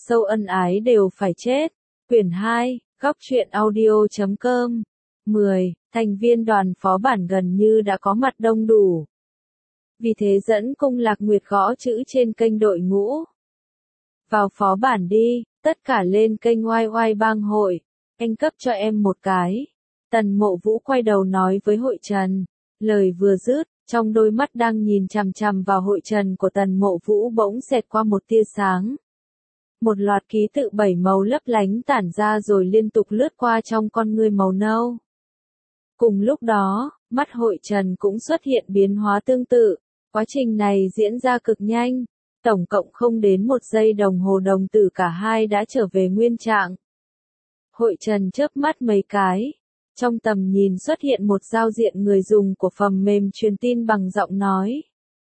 Sâu ân ái đều phải chết. Quyển 2, góc truyện audio.com. 10. Thành viên đoàn phó bản gần như đã có mặt đông đủ. Vì thế dẫn Cung Lạc Nguyệt gõ chữ trên kênh đội ngũ. Vào phó bản đi, tất cả lên kênh YY bang hội. Anh cấp cho em một cái. Tần Mộ Vũ quay đầu nói với Hội Trần. Lời vừa dứt, trong đôi mắt đang nhìn chằm chằm vào Hội Trần của Tần Mộ Vũ bỗng xẹt qua một tia sáng. Một loạt ký tự 7 màu lấp lánh tản ra rồi liên tục lướt qua trong con ngươi màu nâu. Cùng lúc đó, mắt Hội Trần cũng xuất hiện biến hóa tương tự. Quá trình này diễn ra cực nhanh. Tổng cộng không đến 1 giây đồng hồ đồng tử cả hai đã trở về nguyên trạng. Hội Trần chớp mắt mấy cái. Trong tầm nhìn xuất hiện một giao diện người dùng của phần mềm truyền tin bằng giọng nói.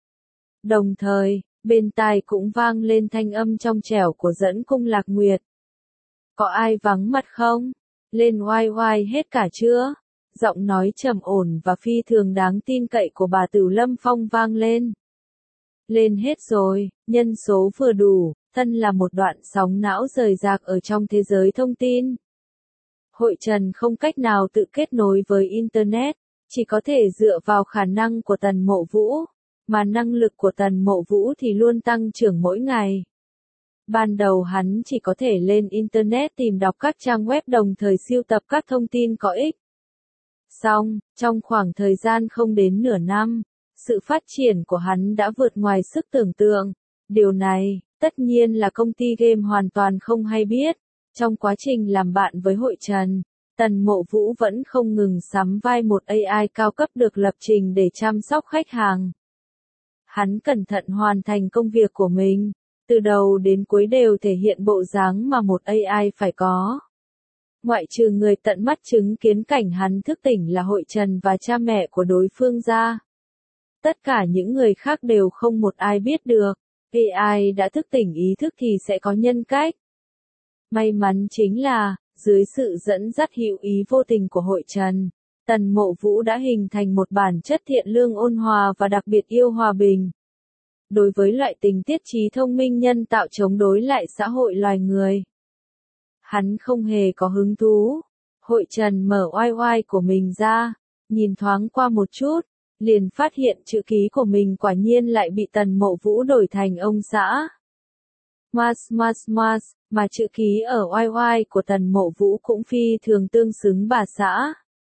Đồng thời, bên tai cũng vang lên thanh âm trong trẻo của dẫn Cung Lạc Nguyệt. Có ai vắng mặt không? Lên YY hết cả chưa? Giọng nói trầm ổn và phi thường đáng tin cậy của bà Tử Lâm Phong vang lên. Lên hết rồi, nhân số vừa đủ, thân là một đoạn sóng não rời rạc ở trong thế giới thông tin. Hội Trần không cách nào tự kết nối với Internet, chỉ có thể dựa vào khả năng của Tần Mộ Vũ, mà năng lực của Tần Mộ Vũ thì luôn tăng trưởng mỗi ngày. Ban đầu hắn chỉ có thể lên Internet tìm đọc các trang web đồng thời sưu tập các thông tin có ích. Song, trong khoảng thời gian không đến nửa năm, sự phát triển của hắn đã vượt ngoài sức tưởng tượng. Điều này, tất nhiên là công ty game hoàn toàn không hay biết. Trong quá trình làm bạn với Hội Trần, Tần Mộ Vũ vẫn không ngừng sắm vai một AI cao cấp được lập trình để chăm sóc khách hàng. Hắn cẩn thận hoàn thành công việc của mình, từ đầu đến cuối đều thể hiện bộ dáng mà một AI phải có. Ngoại trừ người tận mắt chứng kiến cảnh hắn thức tỉnh là Hội Trần và cha mẹ của đối phương ra. Tất cả những người khác đều không một ai biết được, AI đã thức tỉnh ý thức thì sẽ có nhân cách. May mắn chính là, dưới sự dẫn dắt hữu ý vô tình của Hội Trần, Tần Mộ Vũ đã hình thành một bản chất thiện lương ôn hòa và đặc biệt yêu hòa bình. Đối với loại tình tiết trí thông minh nhân tạo chống đối lại xã hội loài người, hắn không hề có hứng thú. Hội Trần mở YY của mình ra, nhìn thoáng qua một chút, liền phát hiện chữ ký của mình quả nhiên lại bị Tần Mộ Vũ đổi thành ông xã. Mà chữ ký ở YY của Tần Mộ Vũ cũng phi thường tương xứng bà xã.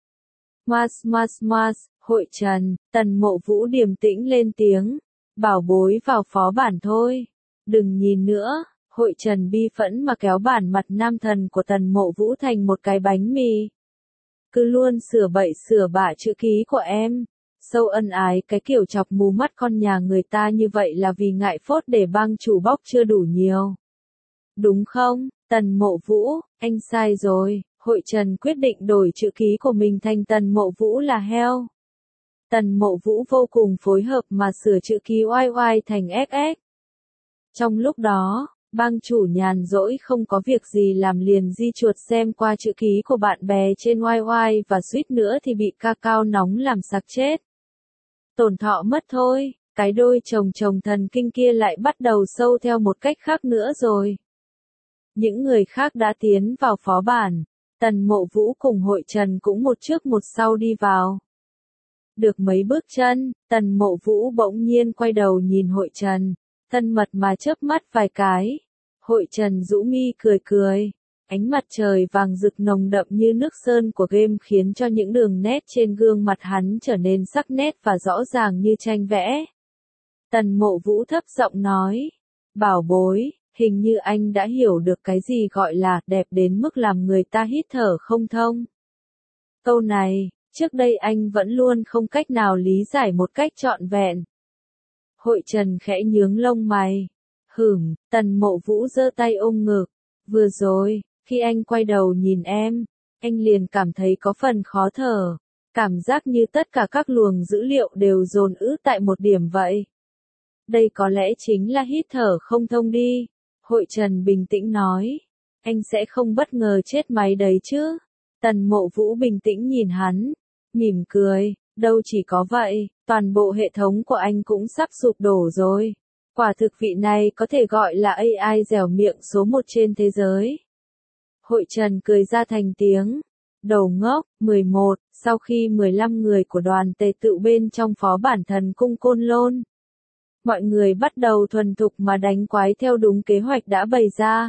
Hội Trần, Tần Mộ Vũ điềm tĩnh lên tiếng, bảo bối vào phó bản thôi, đừng nhìn nữa. Hội Trần bi phẫn mà kéo bản mặt nam thần của Tần Mộ Vũ thành một cái bánh mì. Cứ luôn sửa bậy sửa bạ chữ ký của em. Sâu ân ái cái kiểu chọc mù mắt con nhà người ta như vậy là vì ngại phốt để bang chủ bóc chưa đủ nhiều. Đúng không, Tần Mộ Vũ, anh sai rồi. Hội Trần quyết định đổi chữ ký của mình thành Tần Mộ Vũ là heo. Tần Mộ Vũ vô cùng phối hợp mà sửa chữ ký YY thành XX. Trong lúc đó, bang chủ nhàn rỗi không có việc gì làm liền di chuột xem qua chữ ký của bạn bè trên YY và suýt nữa thì bị cacao nóng làm sặc chết. Tổn thọ mất thôi, cái đôi chồng thần kinh kia lại bắt đầu sâu theo một cách khác nữa rồi. Những người khác đã tiến vào phó bản, Tần Mộ Vũ cùng Hội Trần cũng một trước một sau đi vào. Được mấy bước chân, Tần Mộ Vũ bỗng nhiên quay đầu nhìn Hội Trần, thân mật mà chớp mắt vài cái. Hội Trần rũ mi cười. Ánh mặt trời vàng rực nồng đậm như nước sơn của game khiến cho những đường nét trên gương mặt hắn trở nên sắc nét và rõ ràng như tranh vẽ. Tần Mộ Vũ thấp giọng nói, bảo bối, hình như anh đã hiểu được cái gì gọi là đẹp đến mức làm người ta hít thở không thông. Câu này, trước đây anh vẫn luôn không cách nào lý giải một cách trọn vẹn. Hội Trần khẽ nhướng lông mày. Tần Mộ Vũ giơ tay ôm ngực. Vừa rồi, khi anh quay đầu nhìn em, anh liền cảm thấy có phần khó thở. Cảm giác như tất cả các luồng dữ liệu đều dồn ứ tại một điểm vậy. Đây có lẽ chính là hít thở không thông đi. Hội Trần bình tĩnh nói. Anh sẽ không bất ngờ chết máy đấy chứ. Tần Mộ Vũ bình tĩnh nhìn hắn, mỉm cười. Đâu chỉ có vậy, toàn bộ hệ thống của anh cũng sắp sụp đổ rồi. Quả thực vị này có thể gọi là AI dẻo miệng số 1 trên thế giới. Hội Trần cười ra thành tiếng. Đầu ngốc, 11, sau khi 15 người của đoàn tề tựu bên trong phó bản thần cung Côn Lôn. Mọi người bắt đầu thuần thục mà đánh quái theo đúng kế hoạch đã bày ra.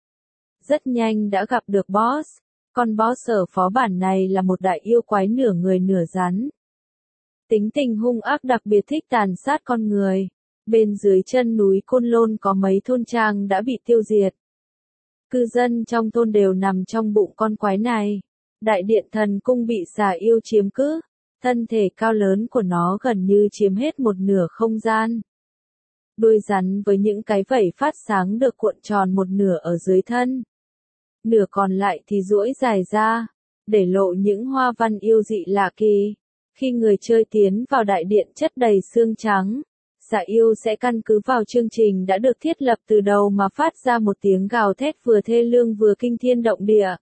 Rất nhanh đã gặp được boss. Con boss ở phó bản này là một đại yêu quái nửa người nửa rắn. Tính tình hung ác đặc biệt thích tàn sát con người. Bên dưới chân núi Côn Lôn có mấy thôn trang đã bị tiêu diệt. Cư dân trong thôn đều nằm trong bụng con quái này. Đại điện thần cung bị xà yêu chiếm cứ. Thân thể cao lớn của nó gần như chiếm hết một nửa không gian. Đuôi rắn với những cái vảy phát sáng được cuộn tròn một nửa ở dưới thân. Nửa còn lại thì duỗi dài ra, để lộ những hoa văn yêu dị lạ kỳ. Khi người chơi tiến vào đại điện chất đầy xương trắng, xà yêu sẽ căn cứ vào chương trình đã được thiết lập từ đầu mà phát ra một tiếng gào thét vừa thê lương vừa kinh thiên động địa.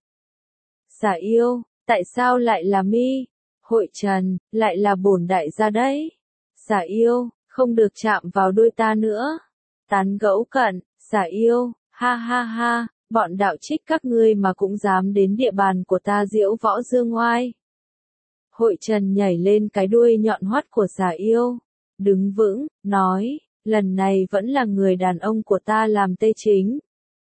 Xà yêu, tại sao lại là mi? Hội Trần, lại là bổn đại gia đấy. Xà yêu, không được chạm vào đuôi ta nữa. Tán gẫu cận, xà yêu, ha ha ha, bọn đạo trích các ngươi mà cũng dám đến địa bàn của ta diễu võ dương oai. Hội Trần nhảy lên cái đuôi nhọn hoắt của xà yêu, đứng vững, nói, lần này vẫn là người đàn ông của ta làm tê chính.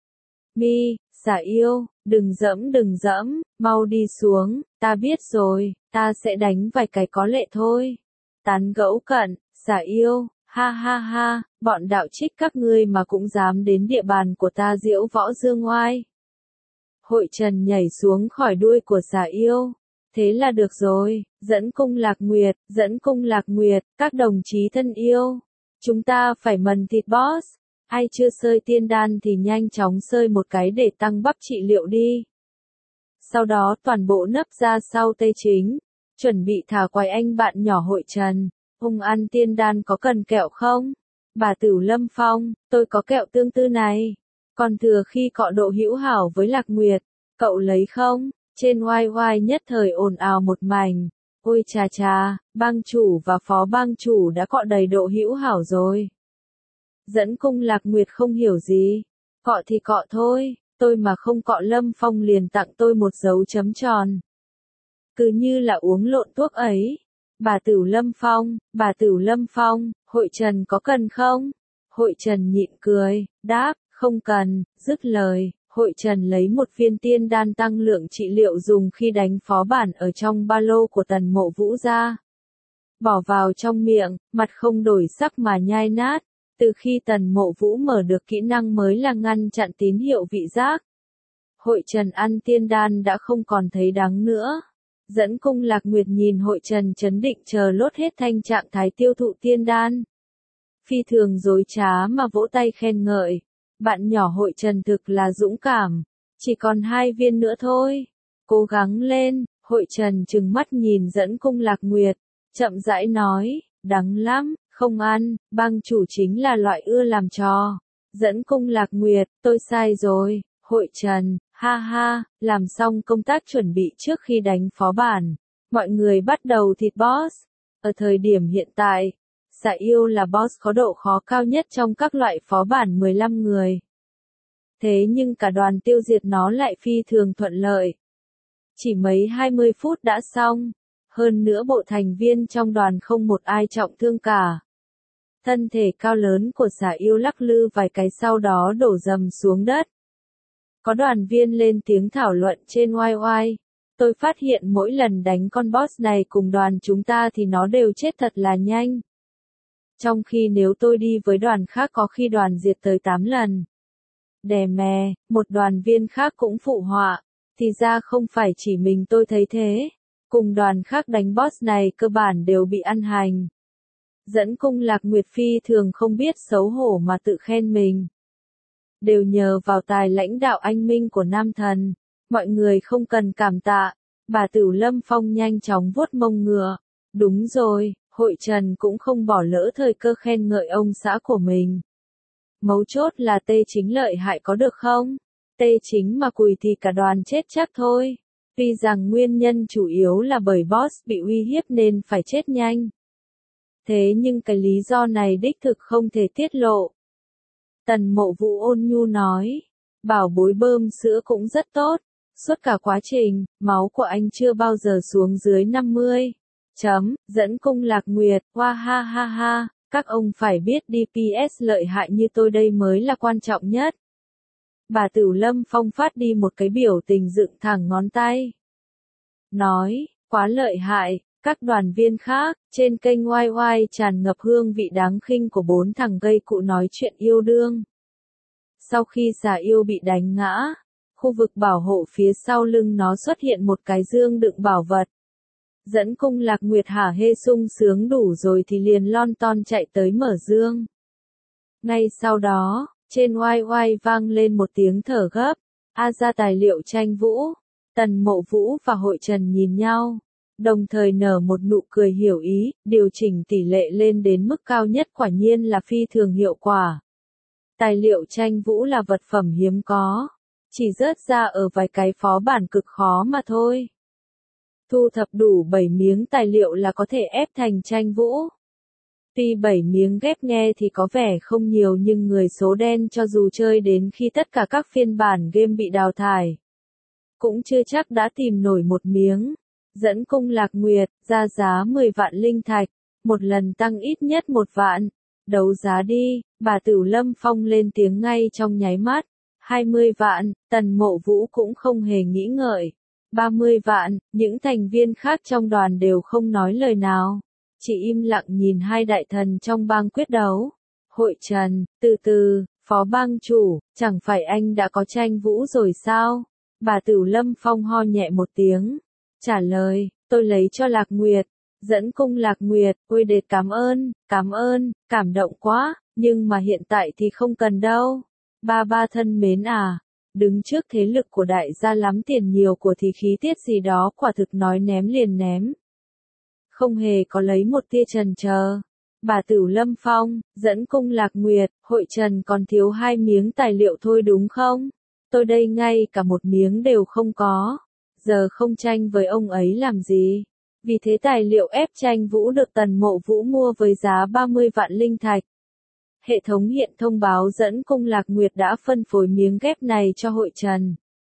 Mi, xà yêu, đừng dẫm, mau đi xuống, ta biết rồi, ta sẽ đánh vài cái có lệ thôi. Tán gẫu cận, xà yêu, ha ha ha, bọn đạo trích các ngươi mà cũng dám đến địa bàn của ta diễu võ dương oai. Hội Trần nhảy xuống khỏi đuôi của xà yêu. Thế là được rồi, dẫn cung Lạc Nguyệt, các đồng chí thân yêu. Chúng ta phải mần thịt boss. Ai chưa sơi tiên đan thì nhanh chóng sơi một cái để tăng bắp trị liệu đi. Sau đó toàn bộ nấp ra sau tây chính. Chuẩn bị thả quái anh bạn nhỏ Hội Trần. Hùng ăn tiên đan có cần kẹo không? Bà Tử Lâm Phong, tôi có kẹo tương tư này. Còn thừa khi cọ độ hữu hảo với Lạc Nguyệt, cậu lấy không? Trên YY nhất thời ồn ào một mảnh. Ôi chà chà, bang chủ và phó bang chủ đã cọ đầy độ hữu hảo rồi. Dẫn cung Lạc Nguyệt không hiểu gì. Cọ thì cọ thôi, tôi mà không cọ Lâm Phong liền tặng tôi một dấu chấm tròn. Cứ như là uống lộn thuốc ấy. Bà Tử Lâm Phong, Hội Trần có cần không? Hội Trần nhịn cười, đáp, không cần, dứt lời. Hội Trần lấy một viên tiên đan tăng lượng trị liệu dùng khi đánh phó bản ở trong ba lô của Tần Mộ Vũ ra. Bỏ vào trong miệng, mặt không đổi sắc mà nhai nát. Từ khi Tần Mộ Vũ mở được kỹ năng mới là ngăn chặn tín hiệu vị giác. Hội Trần ăn tiên đan đã không còn thấy đắng nữa. Dẫn cung Lạc Nguyệt nhìn Hội Trần chấn định chờ lốt hết thanh trạng thái tiêu thụ tiên đan. Phi thường dối trá mà vỗ tay khen ngợi. Bạn nhỏ Hội Trần thực là dũng cảm. Chỉ còn 2 viên nữa thôi. Cố gắng lên. Hội Trần trừng mắt nhìn dẫn cung Lạc Nguyệt. Chậm rãi nói, đắng lắm, không ăn, bang chủ chính là loại ưa làm trò. Dẫn cung Lạc Nguyệt, tôi sai rồi. Hội Trần, ha ha, làm xong công tác chuẩn bị trước khi đánh phó bản. Mọi người bắt đầu thịt boss. Ở thời điểm hiện tại, xà yêu là boss có độ khó cao nhất trong các loại phó bản 15 người. Thế nhưng cả đoàn tiêu diệt nó lại phi thường thuận lợi. Chỉ mấy 20 phút đã xong. Hơn nữa bộ thành viên trong đoàn không một ai trọng thương cả. Thân thể cao lớn của xà yêu lắc lư vài cái sau đó đổ dầm xuống đất. Có đoàn viên lên tiếng thảo luận trên YY. Tôi phát hiện mỗi lần đánh con boss này cùng đoàn chúng ta thì nó đều chết thật là nhanh. Trong khi nếu tôi đi với đoàn khác có khi đoàn diệt tới 8 lần. Đè mè, một đoàn viên khác cũng phụ họa. Thì ra không phải chỉ mình tôi thấy thế. Cùng đoàn khác đánh boss này cơ bản đều bị ăn hành. Dẫn cung Lạc Nguyệt phi thường không biết xấu hổ mà tự khen mình. Đều nhờ vào tài lãnh đạo anh minh của Nam Thần. Mọi người không cần cảm tạ. Bà Tử Lâm Phong nhanh chóng vuốt mông ngựa. Đúng rồi, Hội Trần cũng không bỏ lỡ thời cơ khen ngợi ông xã của mình. Mấu chốt là tê chính lợi hại có được không? Tê chính mà cùi thì cả đoàn chết chắc thôi. Vì rằng nguyên nhân chủ yếu là bởi boss bị uy hiếp nên phải chết nhanh. Thế nhưng cái lý do này đích thực không thể tiết lộ. Tần Mộ Vũ ôn nhu nói. Bảo bối bơm sữa cũng rất tốt. Suốt cả quá trình, máu của anh chưa bao giờ xuống dưới 50. Dẫn cung Lạc Nguyệt, hoa ha ha ha, các ông phải biết DPS lợi hại như tôi đây mới là quan trọng nhất. Bà Tửu Lâm Phong phát đi một cái biểu tình dựng thẳng ngón tay. Nói, quá lợi hại, các đoàn viên khác, trên kênh YY tràn ngập hương vị đáng khinh của 4 thằng gây cụ nói chuyện yêu đương. Sau khi xà yêu bị đánh ngã, khu vực bảo hộ phía sau lưng nó xuất hiện một cái dương đựng bảo vật. Dẫn cung Lạc Nguyệt hả hê sung sướng đủ rồi thì liền lon ton chạy tới mở dương. Ngay sau đó, trên YY vang lên một tiếng thở gấp. Ra tài liệu tranh vũ. Tần Mộ Vũ và Hội Trần nhìn nhau, đồng thời nở một nụ cười hiểu ý, điều chỉnh tỷ lệ lên đến mức cao nhất quả nhiên là phi thường hiệu quả. Tài liệu tranh vũ là vật phẩm hiếm có, chỉ rớt ra ở vài cái phó bản cực khó mà thôi. Thu thập đủ 7 miếng tài liệu là có thể ép thành tranh vũ. Tuy 7 miếng ghép nghe thì có vẻ không nhiều nhưng người số đen cho dù chơi đến khi tất cả các phiên bản game bị đào thải, cũng chưa chắc đã tìm nổi một miếng. Dẫn cung Lạc Nguyệt, ra giá 10 vạn linh thạch, một lần tăng ít nhất 1 vạn. Đấu giá đi, bà Tửu Lâm Phong lên tiếng ngay trong nháy mắt. 20 vạn, Tần Mộ Vũ cũng không hề nghĩ ngợi. 30 vạn, những thành viên khác trong đoàn đều không nói lời nào. Chỉ im lặng nhìn hai đại thần trong bang quyết đấu. Hội Trần, từ từ, phó bang chủ, chẳng phải anh đã có tranh vũ rồi sao? Bà Tửu Lâm Phong ho nhẹ một tiếng. Trả lời, tôi lấy cho Lạc Nguyệt. Dẫn cung Lạc Nguyệt, ôi đệt cảm ơn, cảm động quá, nhưng mà hiện tại thì không cần đâu. Ba thân mến à, đứng trước thế lực của đại gia lắm tiền nhiều của thì khí tiết gì đó quả thực nói ném liền ném. Không hề có lấy một tia chần chờ. Bà Tửu Lâm Phong, dẫn cung Lạc Nguyệt, Hội Trần còn thiếu 2 miếng tài liệu thôi đúng không? Tôi đây ngay cả một miếng đều không có. Giờ không tranh với ông ấy làm gì? Vì thế tài liệu ép tranh vũ được Tần Mộ Vũ mua với giá 30 vạn linh thạch. Hệ thống hiện thông báo dẫn cung Lạc Nguyệt đã phân phối miếng ghép này cho Hội Trần.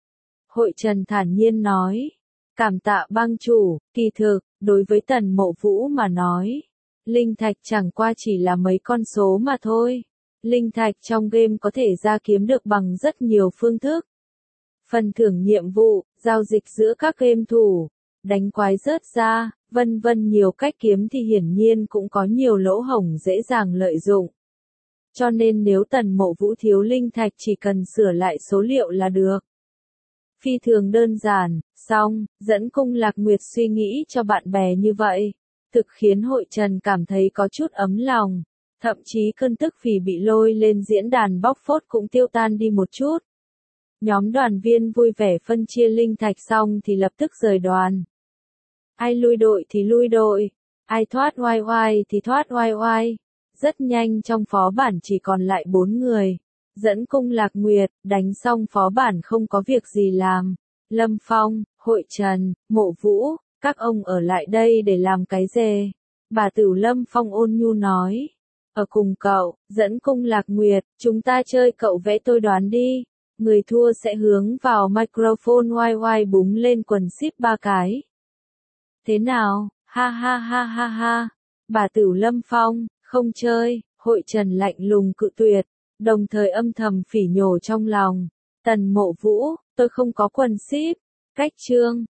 Hội Trần thản nhiên nói. Cảm tạ bang chủ, kỳ thực, đối với Tần Mộ Vũ mà nói, linh thạch chẳng qua chỉ là mấy con số mà thôi. Linh thạch trong game có thể ra kiếm được bằng rất nhiều phương thức. Phần thưởng nhiệm vụ, giao dịch giữa các game thủ, đánh quái rớt ra, vân vân nhiều cách kiếm thì hiển nhiên cũng có nhiều lỗ hổng dễ dàng lợi dụng. Cho nên nếu Tần Mộ Vũ thiếu linh thạch chỉ cần sửa lại số liệu là được. Phi thường đơn giản, xong, dẫn cung Lạc Nguyệt suy nghĩ cho bạn bè như vậy, thực khiến Hội Trần cảm thấy có chút ấm lòng, thậm chí cơn tức vì bị lôi lên diễn đàn bóc phốt cũng tiêu tan đi một chút. Nhóm đoàn viên vui vẻ phân chia linh thạch xong thì lập tức rời đoàn. Ai lui đội thì lui đội, ai thoát YY thì thoát YY. Rất nhanh trong phó bản chỉ còn lại 4 người. Dẫn cung Lạc Nguyệt, đánh xong phó bản không có việc gì làm. Lâm Phong, Hội Trần, Mộ Vũ, các ông ở lại đây để làm cái dê. Bà Tửu Lâm Phong ôn nhu nói. Ở cùng cậu, dẫn cung Lạc Nguyệt, chúng ta chơi cậu vẽ tôi đoán đi. Người thua sẽ hướng vào microphone YY búng lên quần ship 3 cái. Thế nào, ha ha ha ha ha. Bà Tửu Lâm Phong, không chơi, Hội Trần lạnh lùng cự tuyệt, đồng thời âm thầm phỉ nhổ trong lòng. Tần Mộ Vũ, tôi không có quần ship. Cách chương.